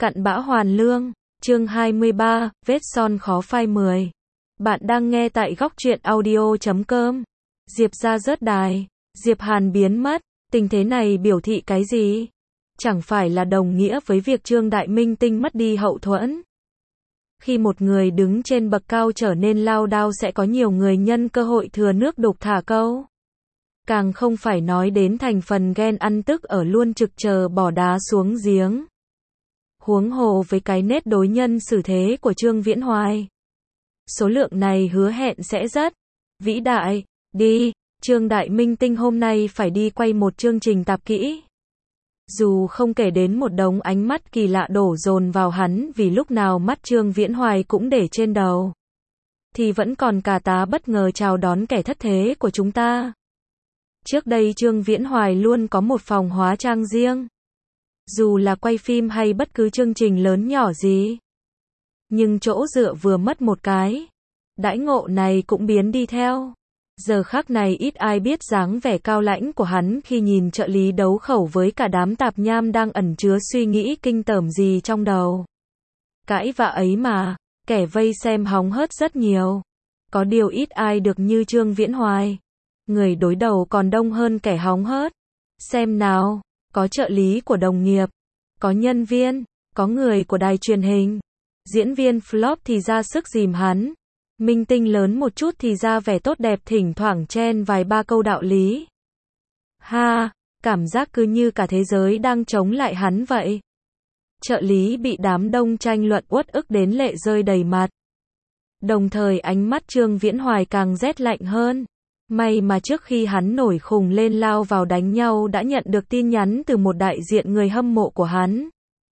Cặn bã hoàn lương, chương 23, vết son khó phai 10. Bạn đang nghe tại góc truyện audio.com. Diệp ra rớt đài, Diệp Hàn biến mất, tình thế này biểu thị cái gì? Chẳng phải là đồng nghĩa với việc Trương Đại Minh Tinh mất đi hậu thuẫn. Khi một người đứng trên bậc cao trở nên lao đao sẽ có nhiều người nhân cơ hội thừa nước đục thả câu. Càng không phải nói đến thành phần ghen ăn tức ở luôn trực chờ bỏ đá xuống giếng. Huống hồ với cái nết đối nhân xử thế của Trương Viễn Hoài. Số lượng này hứa hẹn sẽ rất vĩ đại. Đi, Trương Đại Minh Tinh hôm nay phải đi quay một chương trình tạp kỹ. Dù không kể đến một đống ánh mắt kỳ lạ đổ dồn vào hắn vì lúc nào mắt Trương Viễn Hoài cũng để trên đầu. Thì vẫn còn cả tá bất ngờ chào đón kẻ thất thế của chúng ta. Trước đây Trương Viễn Hoài luôn có một phòng hóa trang riêng. Dù là quay phim hay bất cứ chương trình lớn nhỏ gì. Nhưng chỗ dựa vừa mất một cái. Đãi ngộ này cũng biến đi theo. Giờ khắc này ít ai biết dáng vẻ cao lãnh của hắn khi nhìn trợ lý đấu khẩu với cả đám tạp nham đang ẩn chứa suy nghĩ kinh tởm gì trong đầu. Cãi vã ấy mà, kẻ vây xem hóng hớt rất nhiều. Có điều ít ai được như Trương Viễn Hoài. Người đối đầu còn đông hơn kẻ hóng hớt. Xem nào, có trợ lý của đồng nghiệp, có nhân viên, có người của đài truyền hình. Diễn viên flop thì ra sức dìm hắn. Minh tinh lớn một chút thì ra vẻ tốt đẹp thỉnh thoảng chen vài ba câu đạo lý. Ha, cảm giác cứ như cả thế giới đang chống lại hắn vậy. Trợ lý bị đám đông tranh luận uất ức đến lệ rơi đầy mặt. Đồng thời ánh mắt Trương Viễn Hoài càng rét lạnh hơn. May mà trước khi hắn nổi khùng lên lao vào đánh nhau đã nhận được tin nhắn từ một đại diện người hâm mộ của hắn.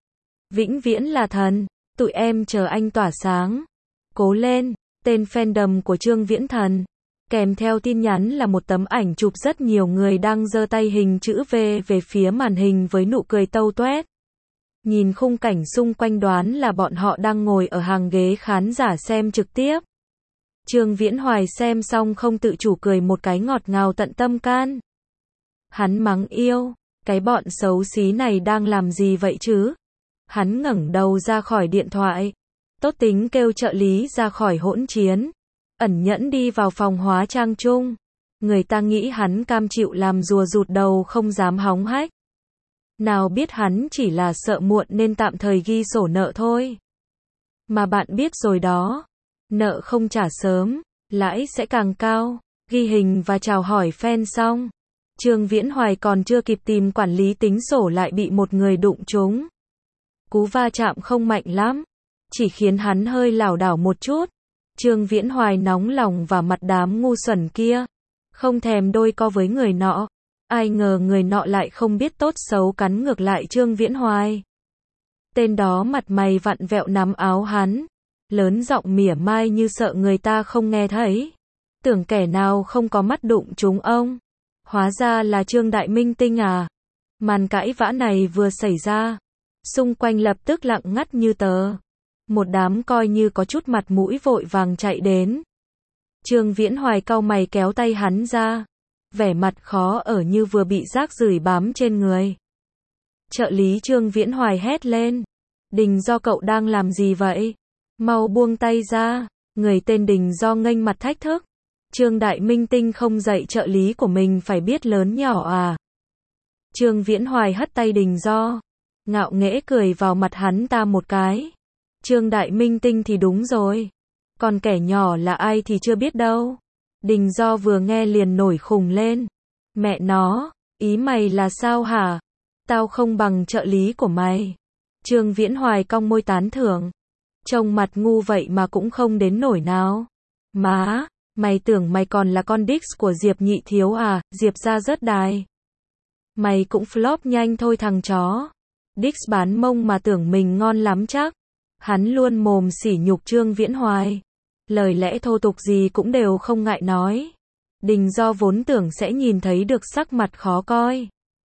Vĩnh viễn là thần, tụi em chờ anh tỏa sáng. Cố lên, tên fandom của Trương Viễn Thần. Kèm theo tin nhắn là một tấm ảnh chụp rất nhiều người đang giơ tay hình chữ V về phía màn hình với nụ cười tâu toét. Nhìn khung cảnh xung quanh đoán là bọn họ đang ngồi ở hàng ghế khán giả xem trực tiếp. Trương Viễn Hoài xem xong không tự chủ cười một cái ngọt ngào tận tâm can. Hắn mắng yêu, cái bọn xấu xí này đang làm gì vậy chứ? Hắn ngẩng đầu ra khỏi điện thoại, tốt tính kêu trợ lý ra khỏi hỗn chiến, ẩn nhẫn đi vào phòng hóa trang chung. Người ta nghĩ hắn cam chịu làm rùa rụt đầu không dám hóng hách. Nào biết hắn chỉ là sợ muộn nên tạm thời ghi sổ nợ thôi. Mà bạn biết rồi đó. Nợ không trả sớm, lãi sẽ càng cao. Ghi hình và chào hỏi fan xong, Trương Viễn Hoài còn chưa kịp tìm quản lý tính sổ lại bị một người đụng trúng. Cú va chạm không mạnh lắm, chỉ khiến hắn hơi lảo đảo một chút. Trương Viễn Hoài nóng lòng vào mặt đám ngu xuẩn kia, không thèm đôi co với người nọ. Ai ngờ người nọ lại không biết tốt xấu cắn ngược lại Trương Viễn Hoài. Tên đó mặt mày vặn vẹo nắm áo hắn, lớn giọng mỉa mai như sợ người ta không nghe thấy. Tưởng kẻ nào không có mắt đụng chúng ông. Hóa ra là Trương Đại Minh Tinh à. Màn cãi vã này vừa xảy ra, xung quanh lập tức lặng ngắt như tờ. Một đám coi như có chút mặt mũi vội vàng chạy đến. Trương Viễn Hoài cau mày kéo tay hắn ra, vẻ mặt khó ở như vừa bị rác rưởi bám trên người. Trợ lý Trương Viễn Hoài hét lên. Đình Do cậu đang làm gì vậy? Mau buông tay ra. Người tên Đình Do nghênh mặt thách thức. Trương Đại Minh Tinh không dạy trợ lý của mình phải biết lớn nhỏ à? Trương Viễn Hoài hất tay Đình Do, ngạo nghễ cười vào mặt hắn ta một cái. Trương Đại Minh Tinh thì đúng rồi. Còn kẻ nhỏ là ai thì chưa biết đâu. Đình Do vừa nghe liền nổi khùng lên. Mẹ nó, ý mày là sao hả? Tao không bằng trợ lý của mày. Trương Viễn Hoài cong môi tán thưởng. Trông mặt ngu vậy mà cũng không đến nổi nào. Má, mày tưởng mày còn là con Dix của Diệp Nhị Thiếu à? Diệp ra rớt đài. Mày cũng flop nhanh thôi thằng chó. Dix bán mông mà tưởng mình ngon lắm chắc. Hắn luôn mồm sỉ nhục Trương Viễn Hoài. Lời lẽ thô tục gì cũng đều không ngại nói. Đình Do vốn tưởng sẽ nhìn thấy được sắc mặt khó coi,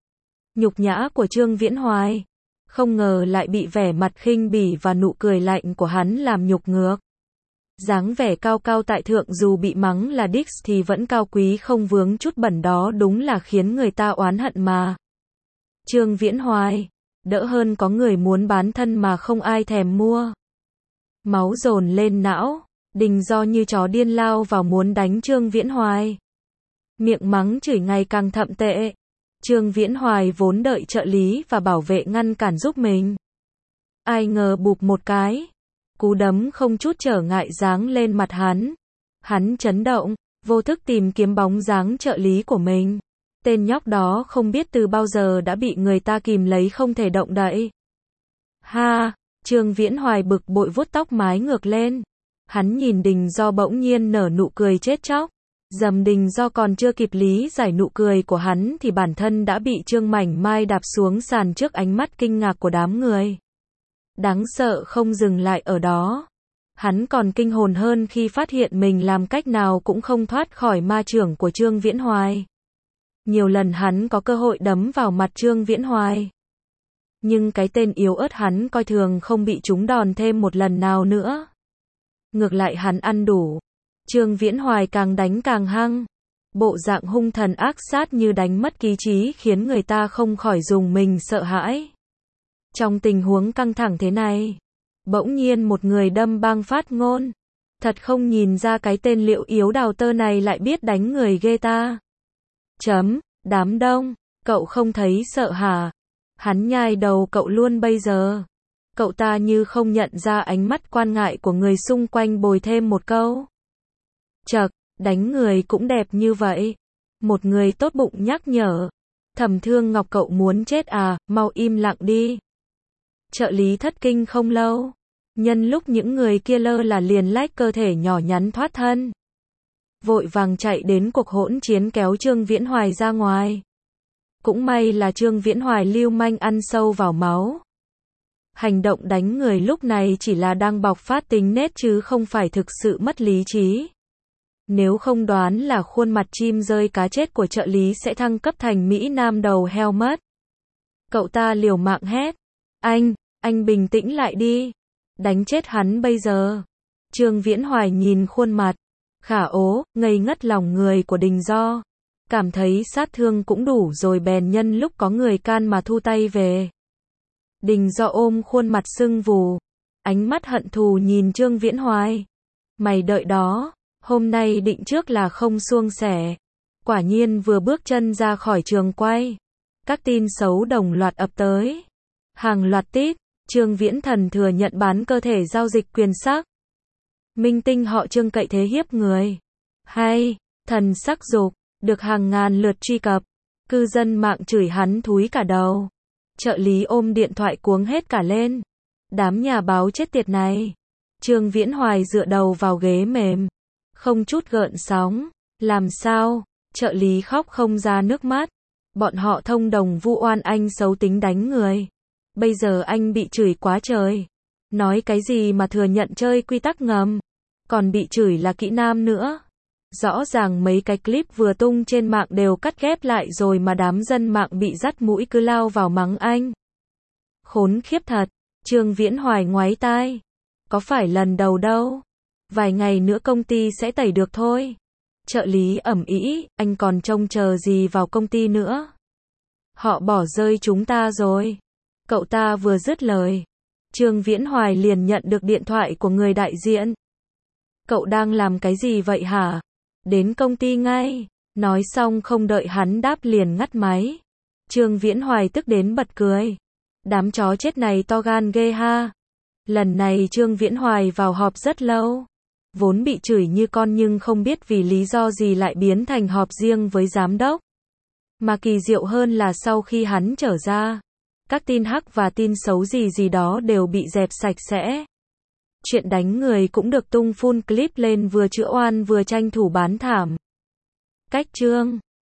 nhục nhã của Trương Viễn Hoài. Không ngờ lại bị vẻ mặt khinh bỉ và nụ cười lạnh của hắn làm nhục ngược. Dáng vẻ cao cao tại thượng dù bị mắng là Dix thì vẫn cao quý không vướng chút bẩn đó đúng là khiến người ta oán hận mà. Trương Viễn Hoài, đỡ hơn có người muốn bán thân mà không ai thèm mua. Máu dồn lên não, Đình Do như chó điên lao vào muốn đánh Trương Viễn Hoài. Miệng mắng chửi ngày càng thậm tệ. Trương Viễn Hoài vốn đợi trợ lý và bảo vệ ngăn cản giúp mình. Ai ngờ bụp một cái, cú đấm không chút trở ngại giáng lên mặt hắn. Hắn chấn động, vô thức tìm kiếm bóng dáng trợ lý của mình. Tên nhóc đó không biết từ bao giờ đã bị người ta kìm lấy không thể động đậy. Ha, Trương Viễn Hoài bực bội vuốt tóc mái ngược lên. Hắn nhìn Đình Do bỗng nhiên nở nụ cười chết chóc. Dầm Đình Do còn chưa kịp lý giải nụ cười của hắn thì bản thân đã bị Trương Mảnh Mai đạp xuống sàn trước ánh mắt kinh ngạc của đám người. Đáng sợ không dừng lại ở đó. Hắn còn kinh hồn hơn khi phát hiện mình làm cách nào cũng không thoát khỏi ma chưởng của Trương Viễn Hoài. Nhiều lần hắn có cơ hội đấm vào mặt Trương Viễn Hoài. Nhưng cái tên yếu ớt hắn coi thường không bị trúng đòn thêm một lần nào nữa. Ngược lại hắn ăn đủ. Trương Viễn Hoài càng đánh càng hăng. Bộ dạng hung thần ác sát như đánh mất lý trí khiến người ta không khỏi rùng mình sợ hãi. Trong tình huống căng thẳng thế này, bỗng nhiên một người đâm băng phát ngôn. Thật không nhìn ra cái tên liệu yếu đào tơ này lại biết đánh người ghê ta. Đám đông, cậu không thấy sợ hả? Hắn nhai đầu cậu luôn bây giờ. Cậu ta như không nhận ra ánh mắt quan ngại của người xung quanh bồi thêm một câu. Chậc, đánh người cũng đẹp như vậy. Một người tốt bụng nhắc nhở. Thẩm Thương Ngọc cậu muốn chết à, mau im lặng đi. Trợ lý thất kinh không lâu. Nhân lúc những người kia lơ là liền lách cơ thể nhỏ nhắn thoát thân. Vội vàng chạy đến cuộc hỗn chiến kéo Trương Viễn Hoài ra ngoài. Cũng may là Trương Viễn Hoài lưu manh ăn sâu vào máu. Hành động đánh người lúc này chỉ là đang bộc phát tính nết chứ không phải thực sự mất lý trí. Nếu không đoán là khuôn mặt chim rơi cá chết của trợ lý sẽ thăng cấp thành Mỹ Nam đầu heo mất. Cậu ta liều mạng hét. Anh bình tĩnh lại đi. Đánh chết hắn bây giờ. Trương Viễn Hoài nhìn khuôn mặt khả ố, ngây ngất lòng người của Đình Do. Cảm thấy sát thương cũng đủ rồi bèn nhân lúc có người can mà thu tay về. Đình Do ôm khuôn mặt sưng vù. Ánh mắt hận thù nhìn Trương Viễn Hoài. Mày đợi đó. Hôm nay định trước là không suông sẻ. Quả nhiên vừa bước chân ra khỏi trường quay. Các tin xấu đồng loạt ập tới. Hàng loạt tít. Trương Viễn Thần thừa nhận bán cơ thể giao dịch quyền sắc. Minh tinh họ Trương cậy thế hiếp người. Hay, thần sắc dục, được hàng ngàn lượt truy cập. Cư dân mạng chửi hắn thúi cả đầu. Trợ lý ôm điện thoại cuống hết cả lên. Đám nhà báo chết tiệt này. Trương Viễn Hoài dựa đầu vào ghế mềm. Không chút gợn sóng. Làm sao? Trợ lý khóc không ra nước mắt. Bọn họ thông đồng vu oan anh xấu tính đánh người. Bây giờ anh bị chửi quá trời. Nói cái gì mà thừa nhận chơi quy tắc ngầm. Còn bị chửi là kỹ nam nữa. Rõ ràng mấy cái clip vừa tung trên mạng đều cắt ghép lại rồi mà đám dân mạng bị dắt mũi cứ lao vào mắng anh. Khốn khiếp thật. Trương Viễn Hoài ngoáy tai. Có phải lần đầu đâu. Vài ngày nữa công ty sẽ tẩy được thôi. Trợ lý ẩm ĩ, anh còn trông chờ gì vào công ty nữa. Họ bỏ rơi chúng ta rồi. Cậu ta vừa dứt lời. Trương Viễn Hoài liền nhận được điện thoại của người đại diện. Cậu đang làm cái gì vậy hả? Đến công ty ngay. Nói xong không đợi hắn đáp liền ngắt máy. Trương Viễn Hoài tức đến bật cười. Đám chó chết này to gan ghê ha. Lần này Trương Viễn Hoài vào họp rất lâu. Vốn bị chửi như con nhưng không biết vì lý do gì lại biến thành họp riêng với giám đốc. Mà kỳ diệu hơn là sau khi hắn trở ra, các tin hắc và tin xấu gì đó đều bị dẹp sạch sẽ. Chuyện đánh người cũng được tung full clip lên vừa chữa oan vừa tranh thủ bán thảm. Cách Trương